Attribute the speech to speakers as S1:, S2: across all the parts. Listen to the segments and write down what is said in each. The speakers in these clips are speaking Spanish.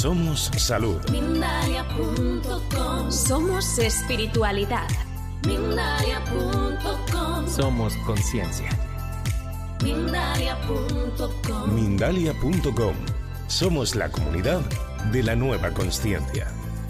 S1: Somos salud.
S2: Mindalia.com.
S3: Somos espiritualidad.
S2: Mindalia.com.
S4: Somos conciencia.
S2: Mindalia.com.
S1: Mindalia.com. Somos la comunidad de la nueva consciencia.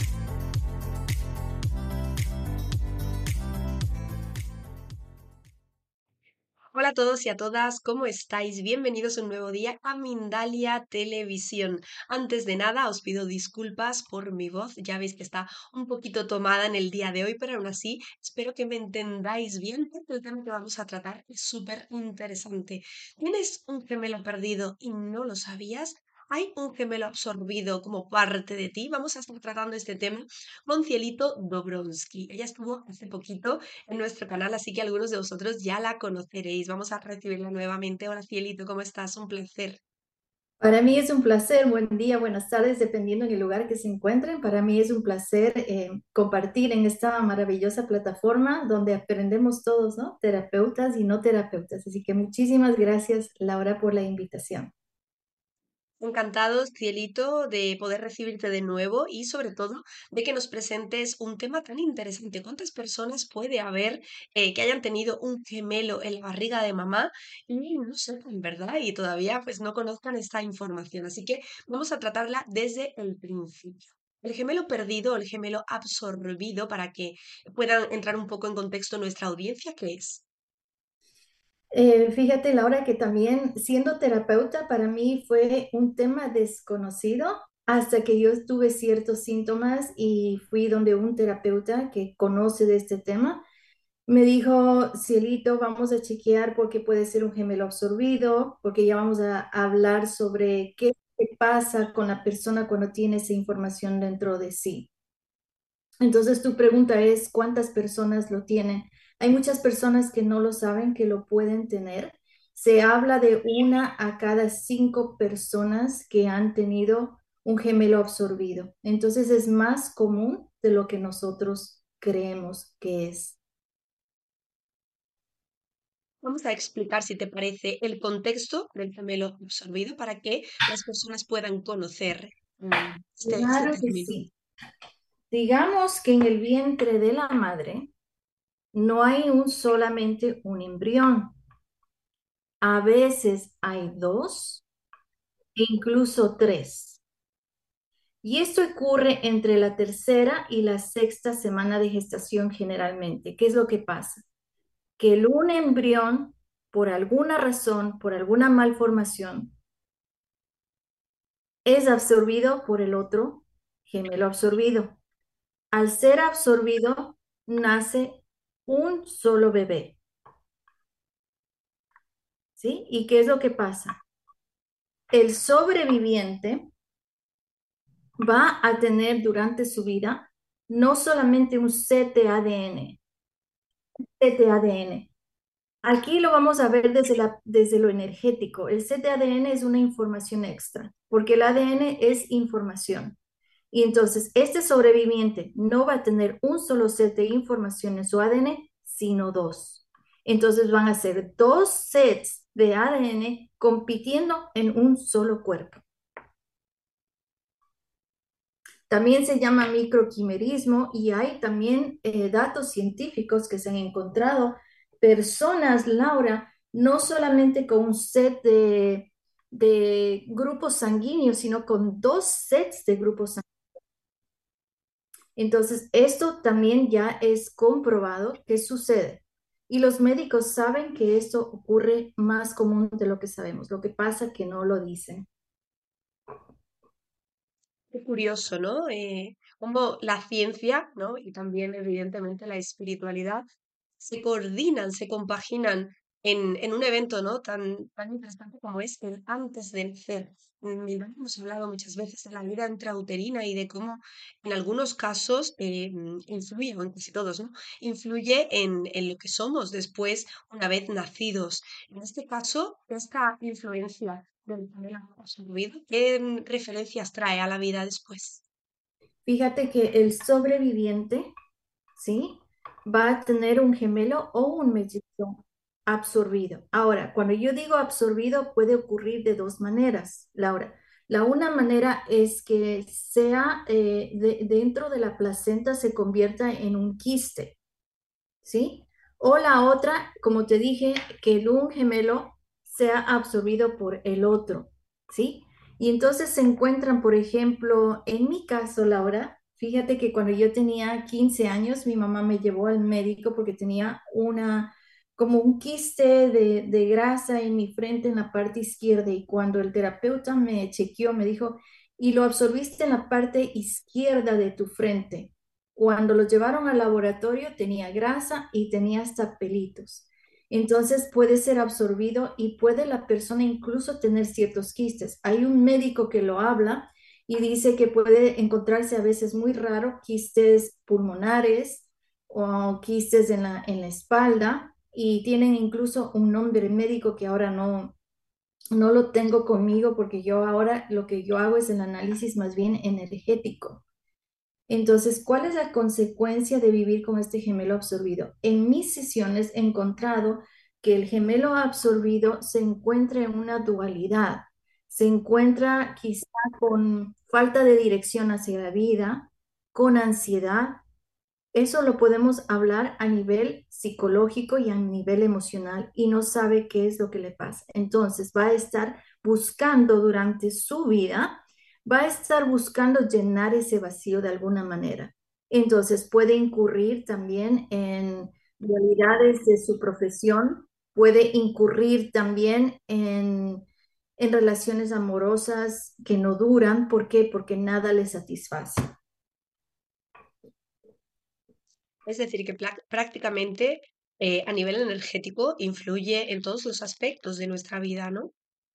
S5: Hola a todos y a todas, ¿cómo estáis? Bienvenidos un nuevo día a Mindalia Televisión. Antes de nada, os pido disculpas por mi voz, ya veis que está un poquito tomada en el día de hoy, pero aún así espero que me entendáis bien porque el tema que vamos a tratar es súper interesante. ¿Tienes un gemelo perdido y no lo sabías? ¿Hay un gemelo absorbido como parte de ti? Vamos a estar tratando este tema con Cielito Dobronsky. Ella estuvo hace poquito en nuestro canal, así que algunos de vosotros ya la conoceréis. Vamos a recibirla nuevamente. Hola Cielito, ¿cómo estás? Un placer.
S6: Para mí es un placer, buen día, buenas tardes, dependiendo en el lugar que se encuentren. Para mí es un placer compartir en esta maravillosa plataforma donde aprendemos todos, ¿no? Terapeutas y no terapeutas. Así que muchísimas gracias, Laura, por la invitación.
S5: Encantados, Cielito, de poder recibirte de nuevo y sobre todo de que nos presentes un tema tan interesante. ¿Cuántas personas puede haber que hayan tenido un gemelo en la barriga de mamá y no sepan, verdad? Y todavía pues no conozcan esta información. Así que vamos a tratarla desde el principio. El gemelo perdido o el gemelo absorbido, para que puedan entrar un poco en contexto nuestra audiencia, ¿qué es?
S6: Fíjate, Laura, que también siendo terapeuta para mí fue un tema desconocido hasta que yo tuve ciertos síntomas y fui donde un terapeuta que conoce de este tema. Me dijo, Cielito, vamos a chequear porque puede ser un gemelo absorbido, porque ya vamos a hablar sobre qué pasa con la persona cuando tiene esa información dentro de sí. Entonces tu pregunta es, ¿cuántas personas lo tienen? Hay muchas personas que no lo saben, que lo pueden tener. Se habla de 1 a cada 5 personas que han tenido un gemelo absorbido. Entonces es más común de lo que nosotros creemos que es.
S5: Vamos a explicar, si te parece, el contexto del gemelo absorbido para que las personas puedan conocer este
S6: Claro que
S5: término.
S6: sí. Digamos que en el vientre de la madre no hay solamente un embrión. A veces hay 2 e incluso 3. Y esto ocurre entre la tercera y la sexta semana de gestación generalmente. ¿Qué es lo que pasa? Que un embrión, por alguna razón, por alguna malformación, es absorbido por el otro gemelo absorbido. Al ser absorbido, nace un solo bebé. ¿Sí? ¿Y qué es lo que pasa? El sobreviviente va a tener durante su vida no solamente un set de ADN, set de ADN. Aquí lo vamos a ver desde lo energético. El set de ADN es una información extra, porque el ADN es información. Y entonces, este sobreviviente no va a tener un solo set de información en su ADN, sino 2. Entonces van a ser 2 sets de ADN compitiendo en un solo cuerpo. También se llama microquimerismo y hay también datos científicos que se han encontrado. Personas, Laura, no solamente con un set de grupos sanguíneos, sino con 2 sets de grupos sanguíneos. Entonces, esto también ya es comprobado que sucede. Y los médicos saben que esto ocurre más común de lo que sabemos. Lo que pasa es que no lo dicen.
S5: Qué curioso, ¿no? Cómo la ciencia, ¿no? Y también, evidentemente, la espiritualidad se coordinan, se compaginan en un evento, ¿no? Tan interesante como es el antes del nacer. Hemos hablado muchas veces de la vida intrauterina y de cómo en algunos casos influye, o en casi todos, ¿no? Influye en lo que somos después, una vez nacidos. En este caso, esta influencia del gemelo absorbido, ¿qué referencias trae a la vida después?
S6: Fíjate que el sobreviviente, ¿sí? Va a tener un gemelo o un mellizo absorbido. Ahora, cuando yo digo absorbido, puede ocurrir de 2 maneras, Laura. Una manera es que sea dentro de la placenta se convierta en un quiste, ¿sí? O la otra, como te dije, que un gemelo sea absorbido por el otro, ¿sí? Y entonces se encuentran, por ejemplo, en mi caso, Laura, fíjate que cuando yo tenía 15 años, mi mamá me llevó al médico porque tenía como un quiste de grasa en mi frente, en la parte izquierda, y cuando el terapeuta me chequeó, me dijo, y lo absorbiste en la parte izquierda de tu frente. Cuando lo llevaron al laboratorio tenía grasa y tenía hasta pelitos. Entonces puede ser absorbido y puede la persona incluso tener ciertos quistes. Hay un médico que lo habla y dice que puede encontrarse a veces muy raro quistes pulmonares o quistes en la espalda y tienen incluso un nombre médico que ahora no lo tengo conmigo porque yo ahora lo que yo hago es el análisis más bien energético. Entonces, ¿cuál es la consecuencia de vivir con este gemelo absorbido? En mis sesiones he encontrado que el gemelo absorbido se encuentra en una dualidad, se encuentra quizá con falta de dirección hacia la vida, con ansiedad. Eso lo podemos hablar a nivel psicológico y a nivel emocional y no sabe qué es lo que le pasa. Entonces va a estar buscando durante su vida, va a estar buscando llenar ese vacío de alguna manera. Entonces puede incurrir también en realidades de su profesión, puede incurrir también en relaciones amorosas que no duran. ¿Por qué? Porque nada le satisface.
S5: Es decir, que prácticamente a nivel energético influye en todos los aspectos de nuestra vida, ¿no?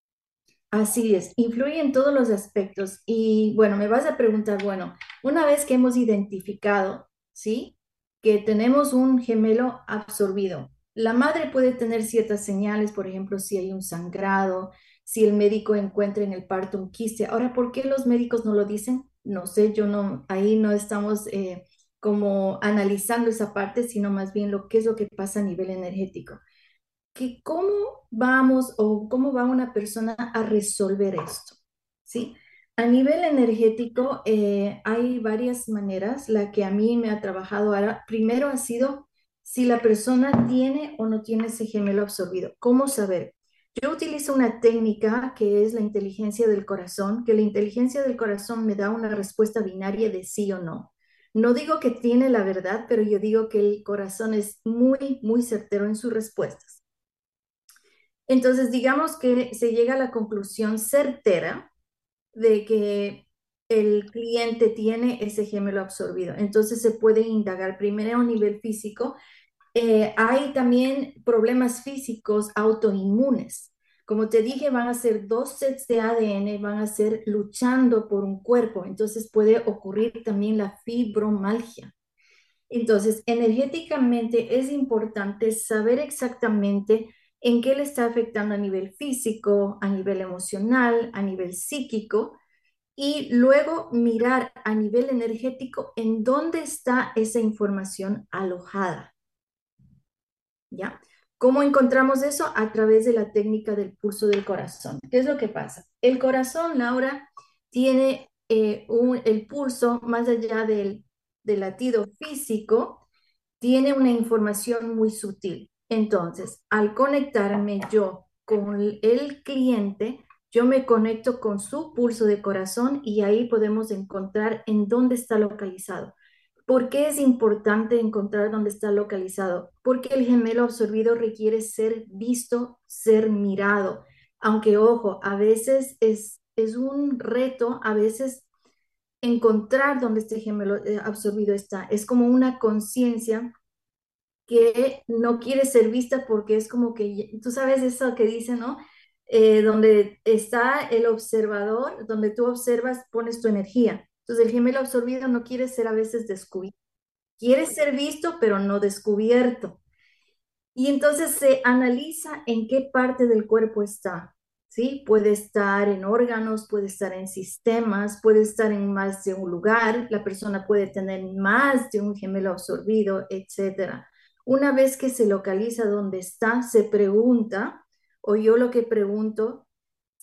S6: Así es, influye en todos los aspectos. Y bueno, me vas a preguntar, bueno, una vez que hemos identificado, ¿sí? Que tenemos un gemelo absorbido, la madre puede tener ciertas señales, por ejemplo, si hay un sangrado, si el médico encuentra en el parto un quiste. Ahora, ¿por qué los médicos no lo dicen? No sé, yo no, ahí no estamos como analizando esa parte, sino más bien lo que es lo que pasa a nivel energético que cómo vamos o cómo va una persona a resolver esto, ¿sí? A nivel energético hay varias maneras. La que a mí me ha trabajado ahora, primero ha sido si la persona tiene o no tiene ese gemelo absorbido. ¿Cómo saber? Yo utilizo una técnica que es la inteligencia del corazón, que la inteligencia del corazón me da una respuesta binaria de sí o no. No digo que tiene la verdad, pero yo digo que el corazón es muy, muy certero en sus respuestas. Entonces, digamos que se llega a la conclusión certera de que el cliente tiene ese gemelo absorbido. Entonces, se puede indagar primero a un nivel físico. Hay también problemas físicos autoinmunes. Como te dije, van a ser dos sets de ADN, van a ser luchando por un cuerpo. Entonces, puede ocurrir también la fibromalgia. Entonces, energéticamente es importante saber exactamente en qué le está afectando a nivel físico, a nivel emocional, a nivel psíquico, y luego mirar a nivel energético en dónde está esa información alojada, ¿ya? ¿Cómo encontramos eso? A través de la técnica del pulso del corazón. ¿Qué es lo que pasa? El corazón, Laura, tiene el pulso más allá del latido físico tiene una información muy sutil. Entonces, al conectarme yo con el cliente, yo me conecto con su pulso de corazón y ahí podemos encontrar en dónde está localizado. ¿Por qué es importante encontrar dónde está localizado? Porque el gemelo absorbido requiere ser visto, ser mirado. Aunque, ojo, a veces es un reto, a veces encontrar dónde este gemelo absorbido está. Es como una conciencia que no quiere ser vista porque es como que, tú sabes eso que dice, ¿no? Donde está el observador, donde tú observas, pones tu energía. Entonces el gemelo absorbido no quiere ser a veces descubierto, quiere ser visto, pero no descubierto. Y entonces se analiza en qué parte del cuerpo está, ¿sí? Puede estar en órganos, puede estar en sistemas, puede estar en más de un lugar, la persona puede tener más de un gemelo absorbido, etcétera. Una vez que se localiza dónde está, se pregunta, o yo lo que pregunto,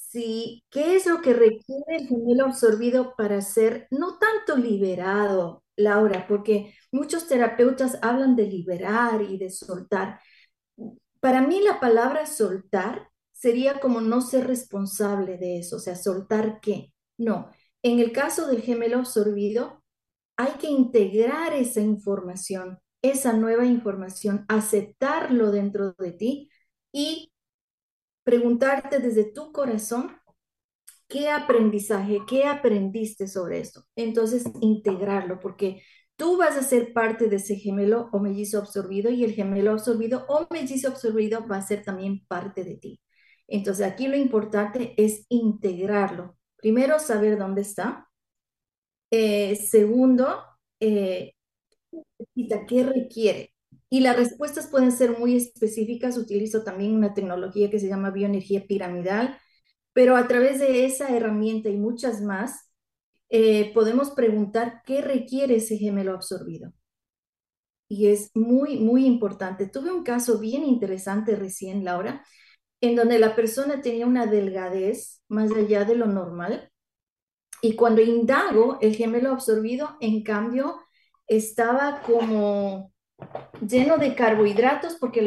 S6: Sí, ¿qué es lo que requiere el gemelo absorbido para ser no tanto liberado, Laura? Porque muchos terapeutas hablan de liberar y de soltar. Para mí la palabra soltar sería como no ser responsable de eso, o sea, soltar qué. No, en el caso del gemelo absorbido, hay que integrar esa información, esa nueva información, aceptarlo dentro de ti y preguntarte desde tu corazón qué aprendizaje, qué aprendiste sobre esto. Entonces, integrarlo, porque tú vas a ser parte de ese gemelo o mellizo absorbido y el gemelo absorbido o mellizo absorbido va a ser también parte de ti. Entonces, aquí lo importante es integrarlo. Primero, saber dónde está. Segundo, eh, ¿qué requiere? Y las respuestas pueden ser muy específicas. Utilizo también una tecnología que se llama bioenergía piramidal, pero a través de esa herramienta y muchas más, podemos preguntar qué requiere ese gemelo absorbido. Y es muy, muy importante. Tuve un caso bien interesante recién, Laura, en donde la persona tenía una delgadez más allá de lo normal. Y cuando indago, el gemelo absorbido, en cambio, estaba como lleno de carbohidratos porque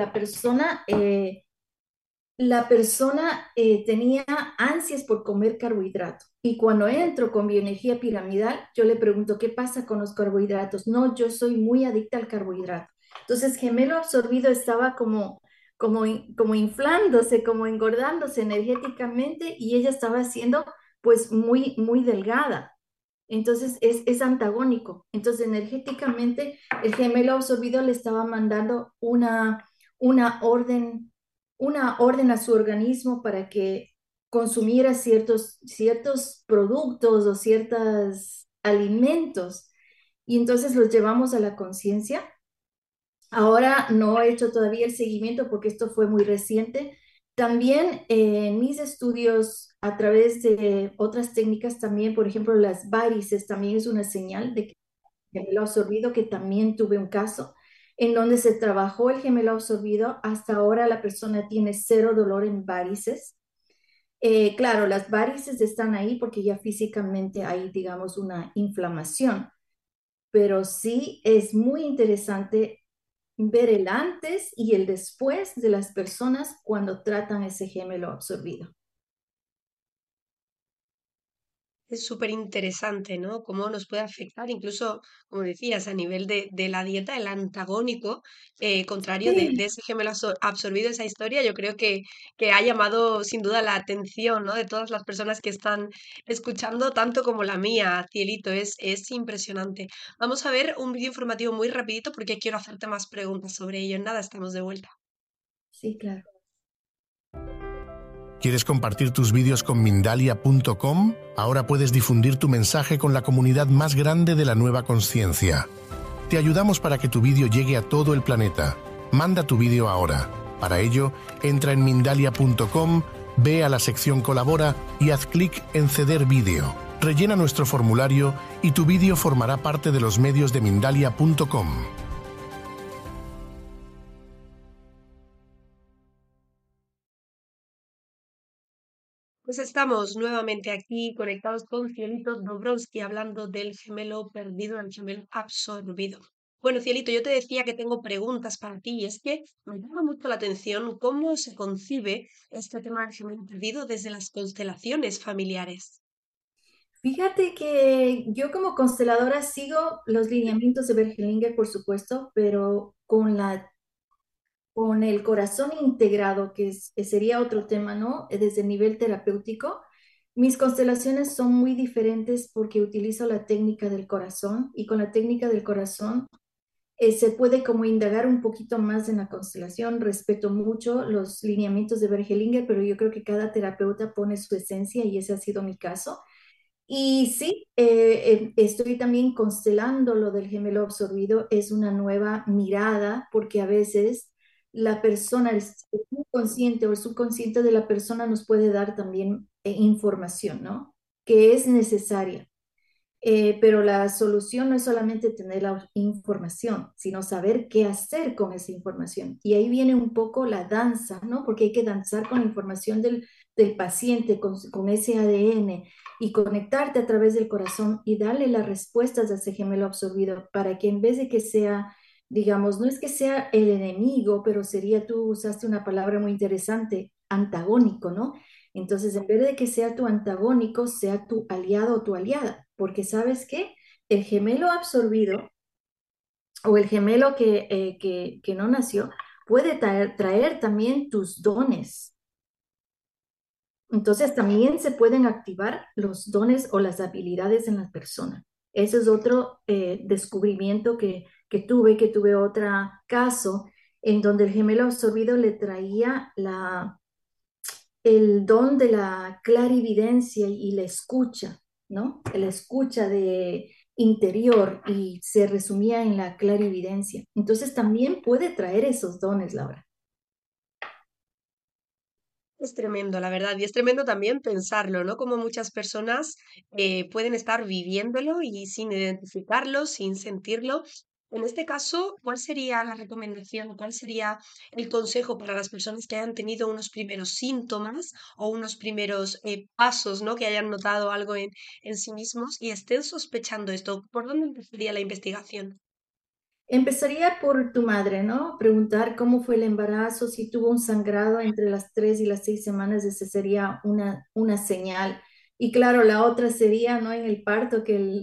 S6: la persona tenía ansias por comer carbohidratos. Y cuando entro con bioenergía piramidal, yo le pregunto, ¿qué pasa con los carbohidratos? No, yo soy muy adicta al carbohidrato. Entonces, gemelo absorbido estaba como inflándose, como engordándose energéticamente y ella estaba siendo pues muy, muy delgada. Entonces es antagónico. Entonces energéticamente el gemelo absorbido le estaba mandando una orden, una orden a su organismo para que consumiera ciertos productos o ciertos alimentos. Y entonces los llevamos a la conciencia. Ahora no he hecho todavía el seguimiento porque esto fue muy reciente. También en mis estudios a través de otras técnicas también, por ejemplo, las varices también es una señal de que el gemelo absorbido, que también tuve un caso en donde se trabajó el gemelo absorbido. Hasta ahora la persona tiene cero dolor en varices. Claro, las varices están ahí porque ya físicamente hay, digamos, una inflamación, pero sí es muy interesante ver el antes y el después de las personas cuando tratan ese gemelo absorbido.
S5: Es súper interesante, ¿no? Cómo nos puede afectar, incluso, como decías, a nivel de la dieta, el antagónico, contrario de
S6: Sí,
S5: ese gemelo absorbido, esa historia, yo creo que ha llamado sin duda la atención, ¿no? De todas las personas que están escuchando, tanto como la mía, Cielito, es impresionante. Vamos a ver un vídeo informativo muy rapidito porque quiero hacerte más preguntas sobre ello. En nada, estamos de vuelta.
S6: sí, claro.
S1: ¿Quieres compartir tus vídeos con Mindalia.com? Ahora puedes difundir tu mensaje con la comunidad más grande de la nueva consciencia. Te ayudamos para que tu vídeo llegue a todo el planeta. Manda tu vídeo ahora. Para ello, entra en Mindalia.com, ve a la sección Colabora y haz clic en Ceder vídeo. Rellena nuestro formulario y tu vídeo formará parte de los medios de Mindalia.com.
S5: Pues estamos nuevamente aquí conectados con Cielito Dobrowski hablando del gemelo perdido, el gemelo absorbido. Bueno, Cielito, yo te decía que tengo preguntas para ti y es que me llama mucho la atención cómo se concibe este tema del gemelo perdido desde las constelaciones familiares.
S6: Fíjate que yo como consteladora sigo los lineamientos de Bergelinger, por supuesto, pero con el corazón integrado, que sería otro tema, ¿no? Desde el nivel terapéutico. Mis constelaciones son muy diferentes porque utilizo la técnica del corazón y con la técnica del corazón se puede como indagar un poquito más en la constelación. Respeto mucho los lineamientos de Bergelinger, pero yo creo que cada terapeuta pone su esencia y ese ha sido mi caso. Y sí, estoy también constelando lo del gemelo absorbido. Es una nueva mirada porque a veces la persona, el subconsciente o el subconsciente de la persona nos puede dar también información, ¿no? Que es necesaria. Pero la solución no es solamente tener la información, sino saber qué hacer con esa información. Y ahí viene un poco la danza, ¿no? Porque hay que danzar con la información del paciente con ese ADN y conectarte a través del corazón y darle las respuestas a ese gemelo absorbido para que en vez de que sea, digamos, no es que sea el enemigo, pero sería, tú usaste una palabra muy interesante, antagónico, ¿no? Entonces, en vez de que sea tu antagónico, sea tu aliado o tu aliada, porque ¿sabes qué? El gemelo absorbido o el gemelo que no nació puede traer también tus dones. Entonces también se pueden activar los dones o las habilidades en la persona. Ese es otro descubrimiento que tuve otro caso en donde el gemelo absorbido le traía el don de la clarividencia y la escucha, ¿no? La escucha de interior y se resumía en la clarividencia. Entonces también puede traer esos dones, Laura.
S5: Es tremendo, la verdad, y es tremendo también pensarlo, ¿no? Como muchas personas pueden estar viviéndolo y sin identificarlo, sin sentirlo. En este caso, ¿cuál sería la recomendación? ¿Cuál sería el consejo para las personas que hayan tenido unos primeros síntomas o unos primeros pasos, ¿no? Que hayan notado algo en sí mismos y estén sospechando esto? ¿Por dónde empezaría la investigación?
S6: Empezaría por tu madre, ¿no? Preguntar cómo fue el embarazo, si tuvo un sangrado entre las 3 y las 6 semanas, esa sería una señal. Y claro, la otra sería, ¿no? En el parto,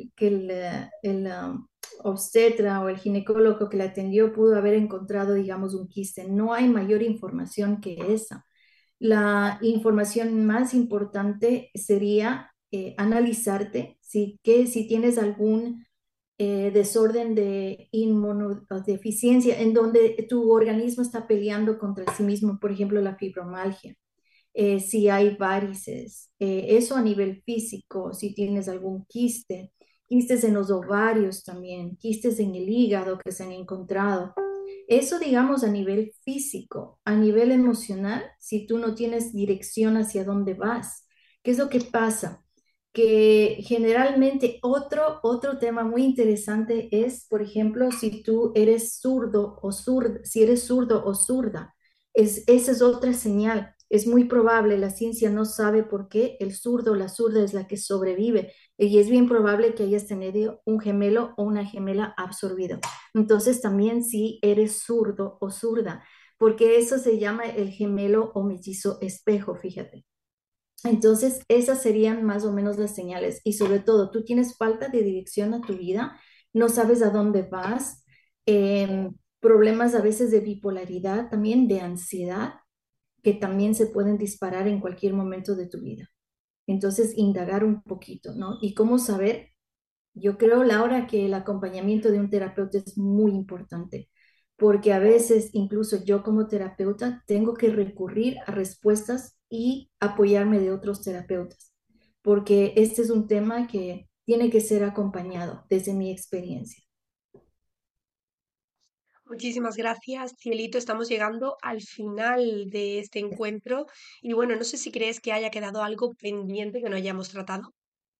S6: que el obstetra o el ginecólogo que la atendió pudo haber encontrado, digamos, un quiste. No hay mayor información que esa. La información más importante sería analizarte si tienes algún desorden de inmunodeficiencia, en donde tu organismo está peleando contra sí mismo, por ejemplo, la fibromialgia, si hay varices, eso a nivel físico, si tienes algún quiste, quistes en los ovarios también, quistes en el hígado que se han encontrado. Eso, digamos, a nivel físico, a nivel emocional, si tú no tienes dirección hacia dónde vas. ¿Qué es lo que pasa? Que generalmente otro tema muy interesante es, por ejemplo, si tú eres zurdo o zurda, si eres zurdo o zurda, esa es otra señal. Es muy probable, la ciencia no sabe por qué el zurdo o la zurda es la que sobrevive y es bien probable que hayas tenido un gemelo o una gemela absorbido. Entonces también si eres zurdo o zurda, porque eso se llama el gemelo o mellizo espejo, fíjate. Entonces, esas serían más o menos las señales. Y sobre todo, tú tienes falta de dirección a tu vida, no sabes a dónde vas, problemas a veces de bipolaridad, también de ansiedad, que también se pueden disparar en cualquier momento de tu vida. Entonces, indagar un poquito, ¿no? Y cómo saber, yo creo, Laura, que el acompañamiento de un terapeuta es muy importante, porque a veces, incluso yo como terapeuta, tengo que recurrir a respuestas y apoyarme de otros terapeutas, porque este es un tema que tiene que ser acompañado desde mi experiencia.
S5: Muchísimas gracias, Cielito. Estamos llegando al final de este encuentro y bueno, no sé si crees que haya quedado algo pendiente que no hayamos tratado.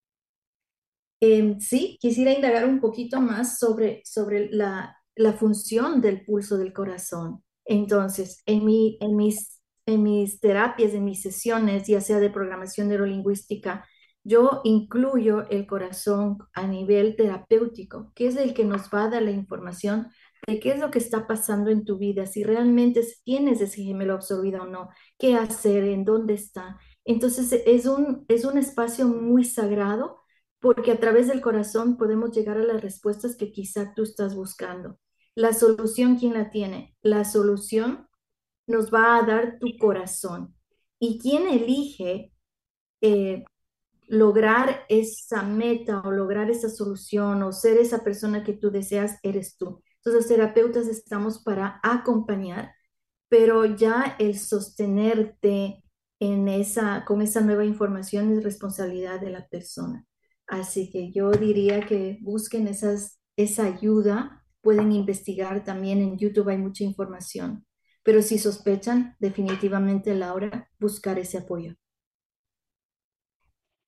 S6: Sí, quisiera indagar un poquito más sobre la función del pulso del corazón. Entonces, en mis terapias, en mis sesiones, ya sea de programación neurolingüística, yo incluyo el corazón a nivel terapéutico, que es el que nos va a dar la información de qué es lo que está pasando en tu vida, si realmente tienes ese gemelo absorbido o no, qué hacer, en dónde está. Entonces, es un espacio muy sagrado porque a través del corazón podemos llegar a las respuestas que quizá tú estás buscando. La solución, ¿quién la tiene? La solución nos va a dar tu corazón. ¿Y quién elige eh, lograr esa meta o lograr esa solución o ser esa persona que tú deseas? Eres tú. Entonces, los terapeutas estamos para acompañar, pero ya el sostenerte con esa nueva información es responsabilidad de la persona. Así que yo diría que busquen esa ayuda, pueden investigar también en YouTube, hay mucha información, pero si sospechan, definitivamente, Laura, buscar ese apoyo.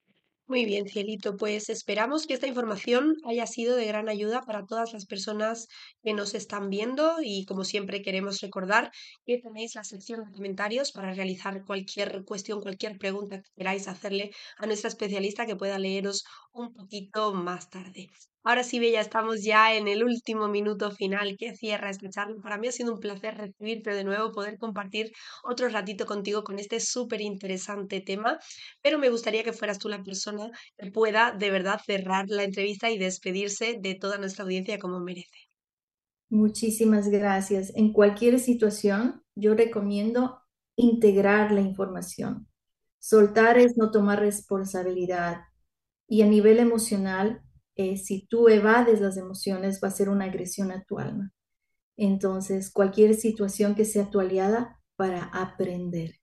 S5: Muy bien, Cielito, pues esperamos que esta información haya sido de gran ayuda para todas las personas que nos están viendo y como siempre queremos recordar que tenéis la sección de comentarios para realizar cualquier cuestión, cualquier pregunta que queráis hacerle a nuestra especialista que pueda leeros un poquito más tarde. Ahora sí, Bella, estamos ya en el último minuto final que cierra esta charla. Para mí ha sido un placer recibirte de nuevo, poder compartir otro ratito contigo con este súper interesante tema, pero me gustaría que fueras tú la persona que pueda de verdad cerrar la entrevista y despedirse de toda nuestra audiencia como merece.
S6: Muchísimas gracias. En cualquier situación, yo recomiendo integrar la información. Soltar es no tomar responsabilidad. Y a nivel emocional, si tú evades las emociones, va a ser una agresión a tu alma. Entonces, cualquier situación que sea tu aliada para aprender.